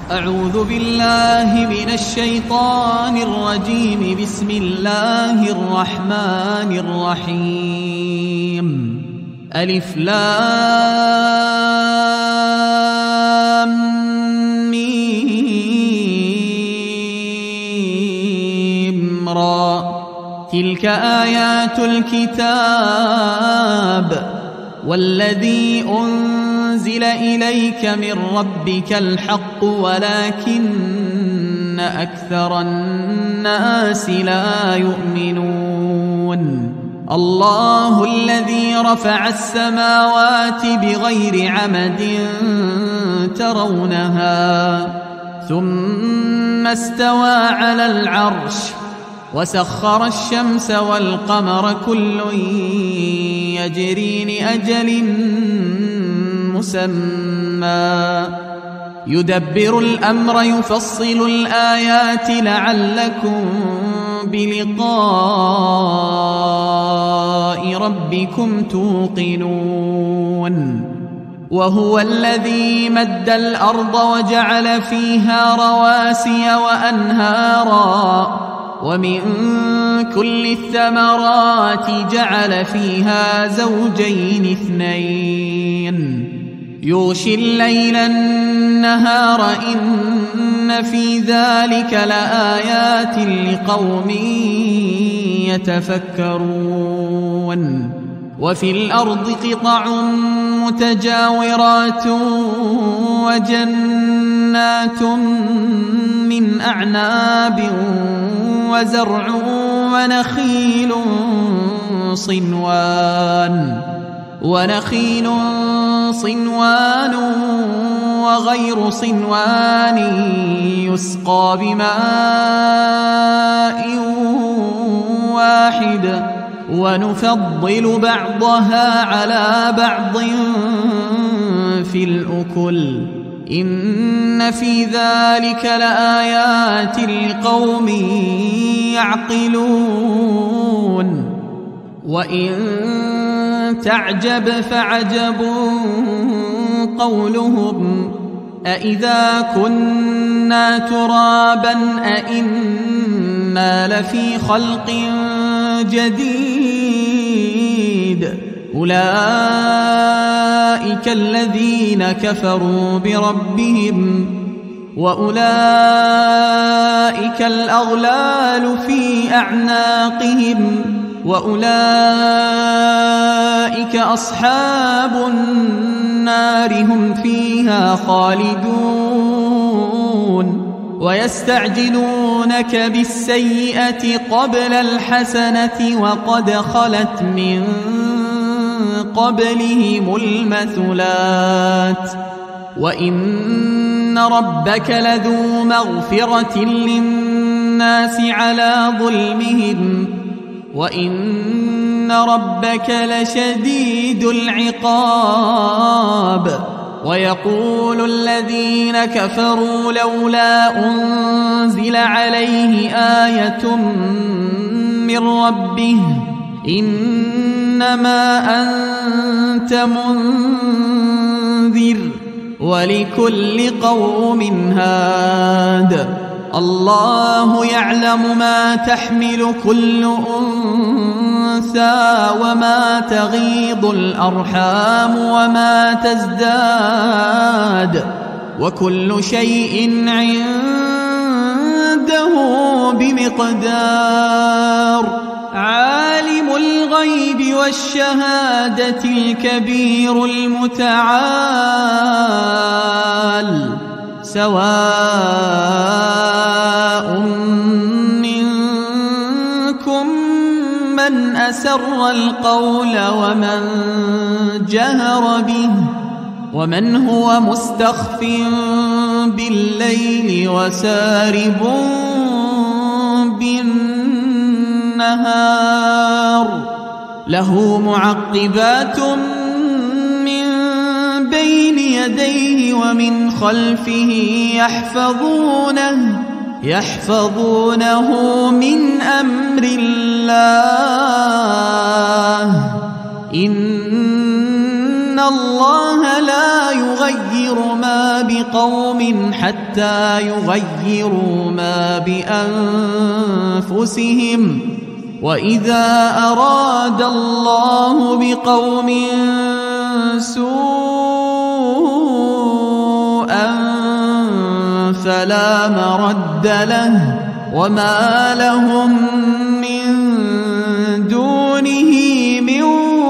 أعوذ بالله من الشيطان الرجيم. بسم الله الرحمن الرحيم. ألف لام ميم را. تلك آيات الكتاب والذي أنزل إليك من ربك الحق ولكن أكثر الناس لا يؤمنون. الله الذي رفع السماوات بغير عمد ترونها ثم استوى على العرش وسخر الشمس والقمر كل يجري لأجل مسمى يدبر الأمر يفصل الآيات لعلكم بلقاء ربكم توقنون. وهو الذي مد الأرض وجعل فيها رواسي وأنهارا ومن كل الثمرات جعل فيها زوجين اثنين يغشي الليل النهار إن في ذلك لآيات لقوم يتفكرون. وفي الأرض قطع متجاورات وجنات من أعناب وزرع ونخيل صنوان وغير صنوان يسقى بماء واحد ونفضل بعضها على بعض في الأكل إن في ذلك لآيات لقوم يعقلون. وإن تعجب فعجب قولهم أإذا كنا ترابا أإنا لفي خلق جديد أولئك الذين كفروا بربهم وأولئك الأغلال في أعناقهم وأولئك أصحاب النار هم فيها خالدون. ويستعجلونك بالسيئة قبل الحسنة وقد خلت من قبلهم المثلات وإن ربك لذو مغفرة للناس على ظلمهم وإن ربك لشديد العقاب. ويقول الذين كفروا لولا أنزل عليه آية من ربه إنما أنت منذر ولكل قوم هاد. الله يعلم ما تحمل كل أنثى وما تغيض الأرحام وما تزداد وكل شيء عنده بمقدار. عالم الغيب والشهادة الكبير المتعال سواء منكم من أسر القول ومن جهر به ومن هو مستخف بالليل وسارب بالنهار له معقبات من بين يديه ومن خلفه يحفظونه من أمر الله إن إن الله لا يغير ما بقوم حتى يغيروا ما بأنفسهم وإذا أراد الله بقوم سوءا فلا مرد له وما لهم من دونه من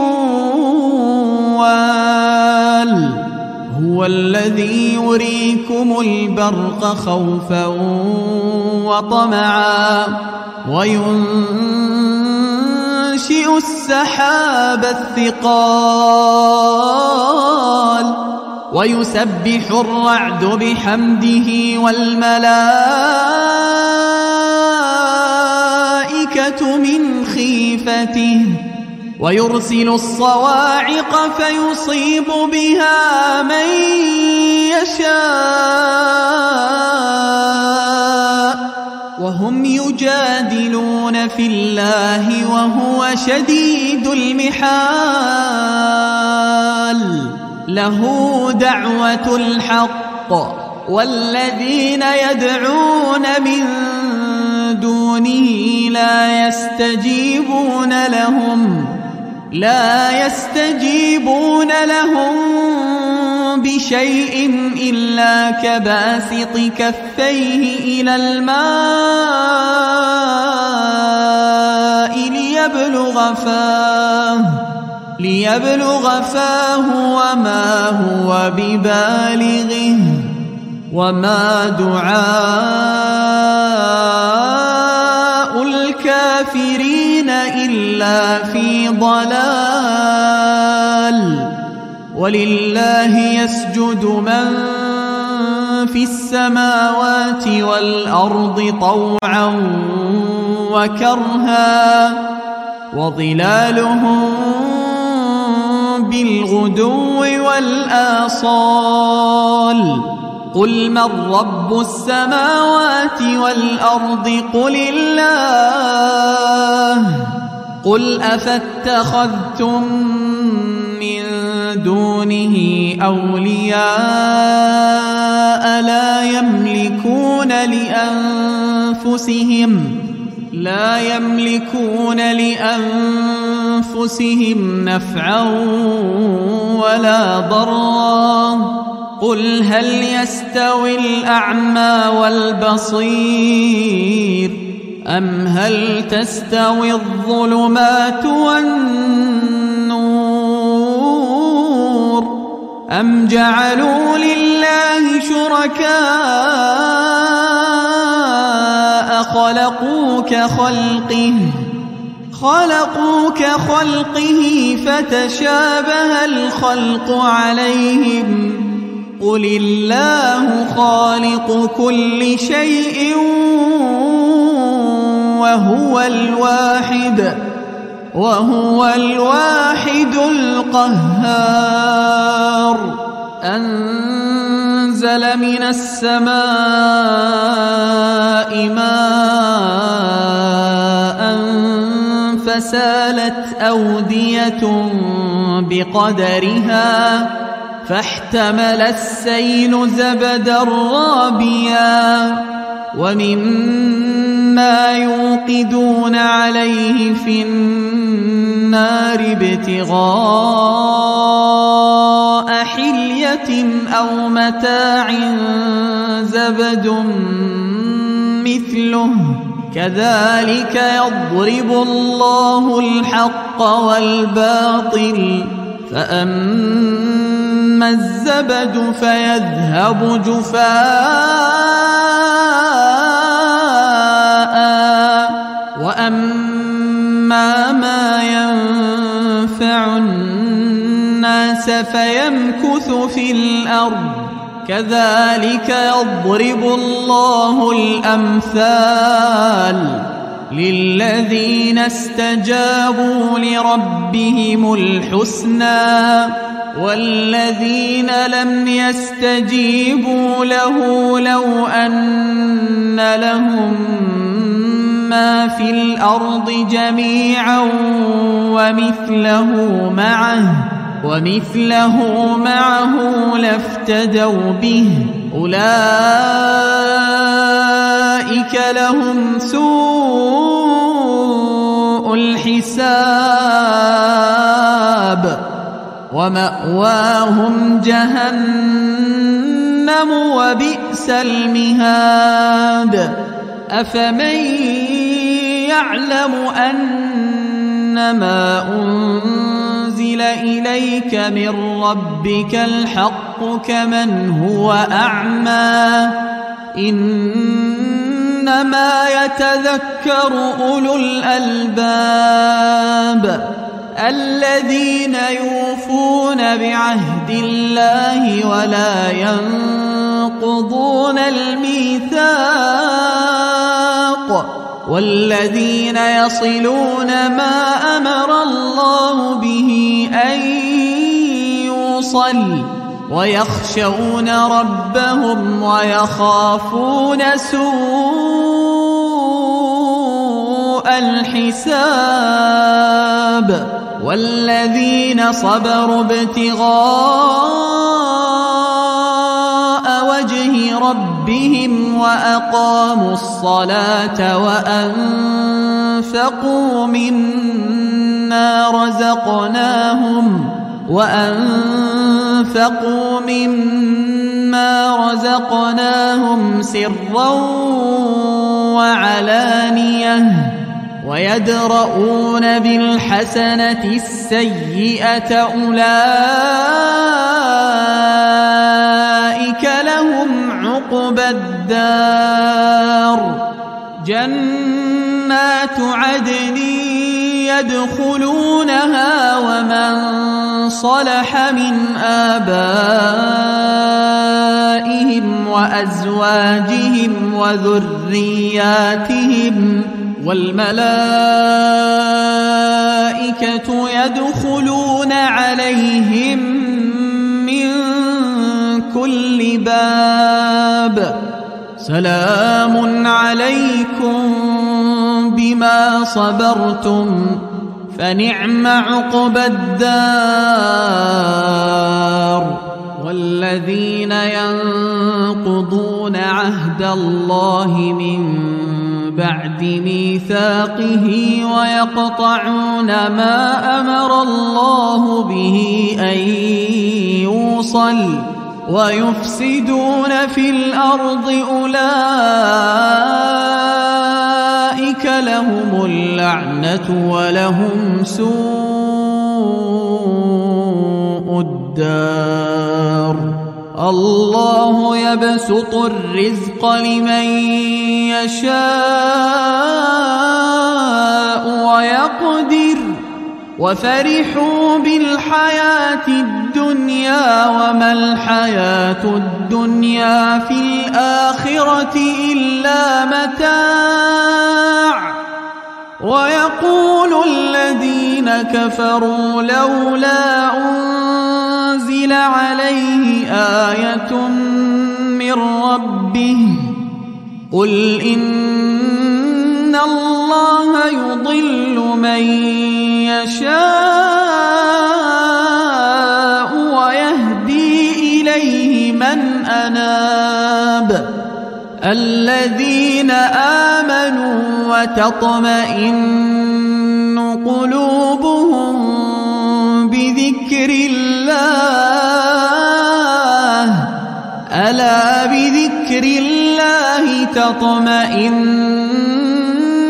وال هو الذي يريكم البرق خوفا وطمعا وينشئ السحاب الثقال ويسبح الرعد بحمده والملائكة من خيفته ويرسل الصواعق فيصيب بها من يشاء وهم يجادلون في الله وهو شديد المحال له دعوة الحق والذين يدعون من دونه لا يستجيبون لهم بشيء إلا كباسط كفيه إلى الماء ليبلغ فاه وما هو ببالغه وما دعاء الكافرين إلا في ضلال ولله يسجد من في السماوات والأرض طوعا وكرها وظلالهم بالغدو والآصال قل من رب السماوات والأرض قل الله قل أفاتخذتم من دونه أولياء لا يملكون لأنفسهم نفعا ولا ضرا قل هل يستوي الأعمى والبصير أم هل تستوي الظلمات والنور أم جعلوا لله شركاء خلقوا كخلقه فتشابه الخلق عليهم قل الله خالق كل شيء وهو الواحد القهار أنزل من السماء ماء فسالت أودية بقدرها فاحتمل السيل زبدا رابيا ومما يوقدون عليه في النار ابتغاء حلية أو متاع زبد مثله كذلك يضرب الله الحق والباطل فأما الزبد فيذهب جفاء وأما ما ينفع الناس فيمكث في الأرض كذلك يضرب الله الأمثال للذين استجابوا لربهم الحسنى والذين لم يستجيبوا له لو أن لهم ما في الأرض جميعا ومثله معه ومثله معه لافتدوا به أولئك لهم سوء الحساب ومأواهم جهنم وبئس المهاد أفمن يعلم أنما أنزل إليك من ربك الحق كمن هو أعمى إنما يتذكر أولو الألباب الذين يوفون بعهد الله ولا ينقضون الميثاق والذين يصلون ما أمر الله به أن يوصل ويخشون ربهم ويخافون سوء الحساب والذين صبروا ابتغاء وجه ربهم وأقاموا الصلاة وأنفقوا مما رزقناهم سرا وعلانية ويدرؤون بالحسنة السيئة أولئك لهم عقبى الدار جنات عدن يدخلونها ومن صلح من آبائهم وأزواجهم وذرياتهم والملائكة يدخلون عليهم من كل باب سلام عليكم بما صبرتم فنعم عقبى الدار والذين ينقضون عهد الله من بعد ميثاقه ويقطعون ما أمر الله به أن يوصل ويفسدون في الأرض أولئك لهم اللعنة ولهم سوء الدار الله يبسط الرزق لمن يشاء ويقدر وفرحوا بالحياة الدنيا وما الحياة الدنيا في الآخرة إلا متاع ويقول الذين كفروا لولا أنزل عليه آية من ربه قل إن الله يضل من يشاء ويهدي إليه من أناب الذين آمنوا وتطمئن قلوبهم بذكر الله ألا بذكر الله تطمئن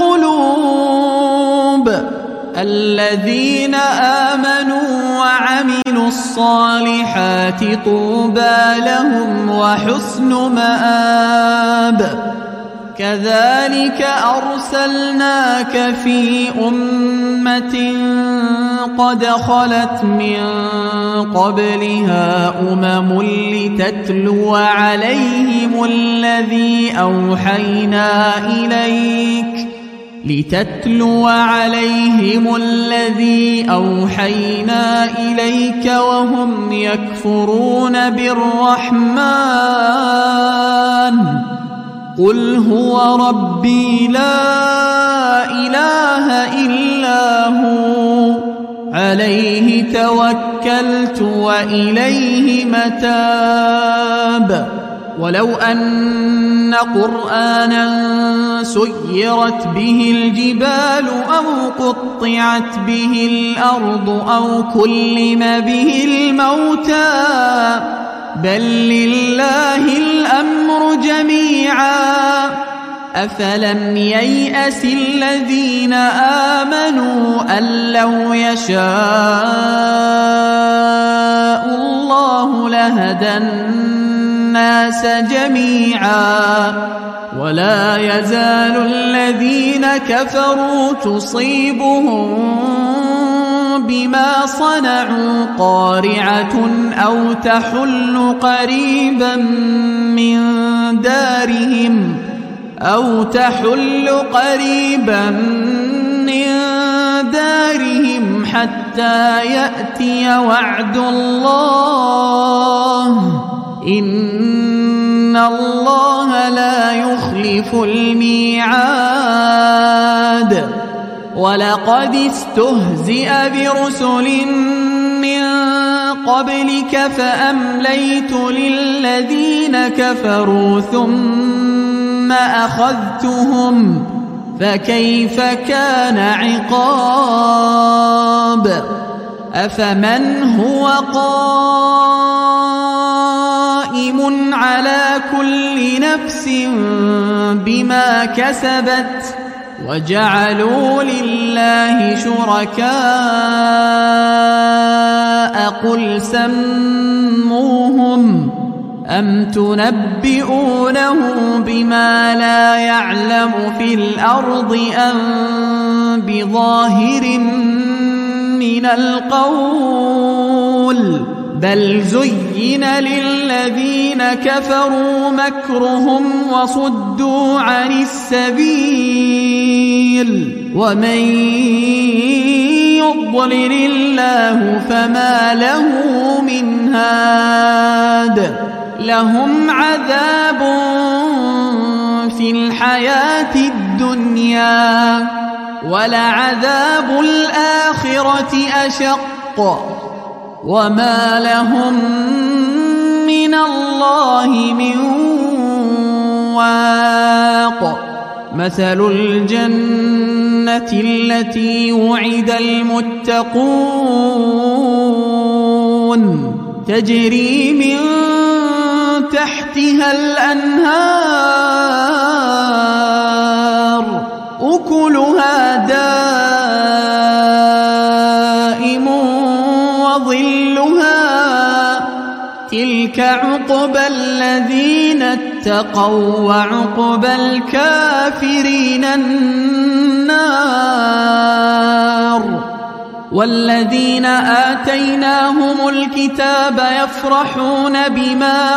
القلوب الذين آمنوا وعملوا الصالحات طوبى لهم وحسن مآب كذلك أرسلناك في أمة قد خلت من قبلها أمم لتتلو عليهم الذي أوحينا إليك وهم يكفرون بالرحمن قل هو ربي لا إله إلا هو عليه توكلت وإليه متاب ولو أن قرآنا سيرت به الجبال أو قطعت به الأرض أو كلم به الموتى بل لله الأمر جميعا أفلم ييأس الذين آمنوا أن لو يشاء الله لهدى الناس جميعا ولا يزال الذين كفروا تصيبهم بما صنعوا قارعة أو تحل قريبا من دارهم حتى يأتي وعد الله إن الله لا يخلف الميعاد ولقد استهزئ برسل من قبلك فأمليت للذين كفروا ثم أخذتهم فكيف كان عقاب أفمن هو قائم على كل نفس بما كسبت وجعلوا لله شركاء قل سموهم أم تنبئونه بما لا يعلم في الأرض أم بظاهر من القول بل زين للذين كفروا مكرهم وصدوا عن السبيل ومن يضلل الله فما له من هاد لهم عذاب في الحياة الدنيا ولعذاب الآخرة أشق وما لهم من الله من واق مثل الجنة التي وعد المتقون تجري من تحتها الأنهار أكلها دائم وظلها تلك عقبى الذين اتقوا وعقبى الكافرين النار والذين آتيناهم الكتاب يفرحون بما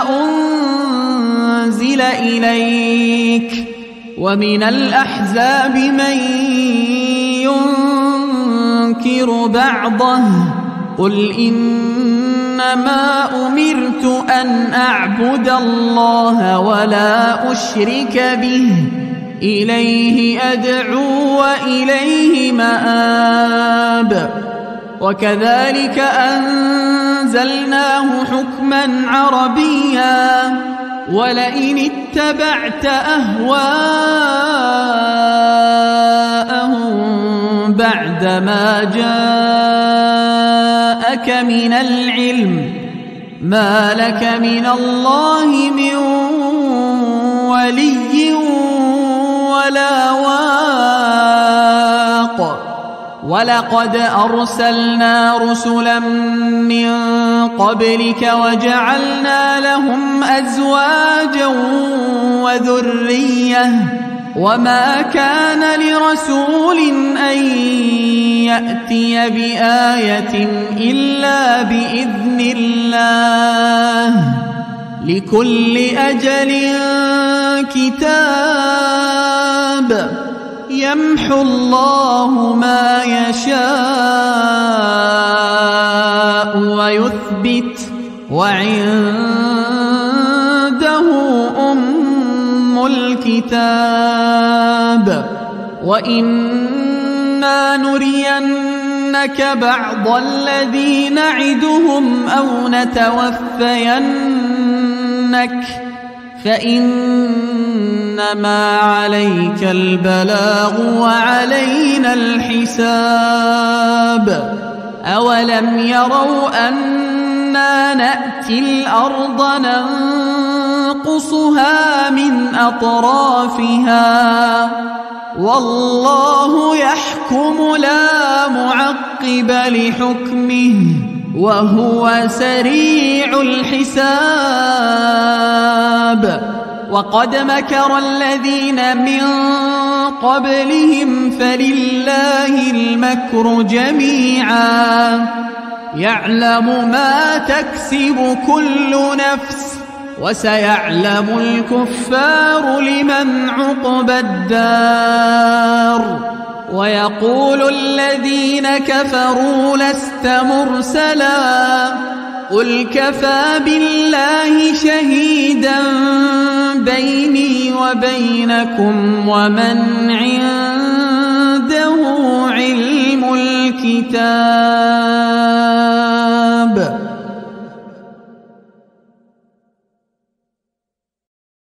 أنزل إليك ومن الأحزاب من ينكر بعضه قل إنما أمرت أن أعبد الله ولا أشرك به إليه أدعو وإليه مآب وكذلك أنزلناه حكما عربيا ولئن اتبعت أهواءهم بعدما جاءك من العلم ما لك من الله من ولي ولا واق ولقد أرسلنا رسلا من قبلك وجعلنا لهم أزواجا وذرية وما كان لرسول أن يأتي بآية إلا بإذن الله لكل أجل كتاب يمحو الله ما يشاء ويثبت وعنده أم الكتاب وإما نرينك بعض الذي نعدهم أو نتوفينك فإنما عليك البلاغ وعلينا الحساب أولم يروا أنا نأتي الأرض ننقصها من أطرافها والله يحكم لا معقب لحكمه وهو سريع الحساب وقد مكر الذين من قبلهم فلله المكر جميعا يعلم ما تكسب كل نفس وسيعلم الكفار لمن عقبى الدار ويقول الذين كفروا لست مرسلا قل كفى بالله شهيدا بيني وبينكم ومن عنده علم الكتاب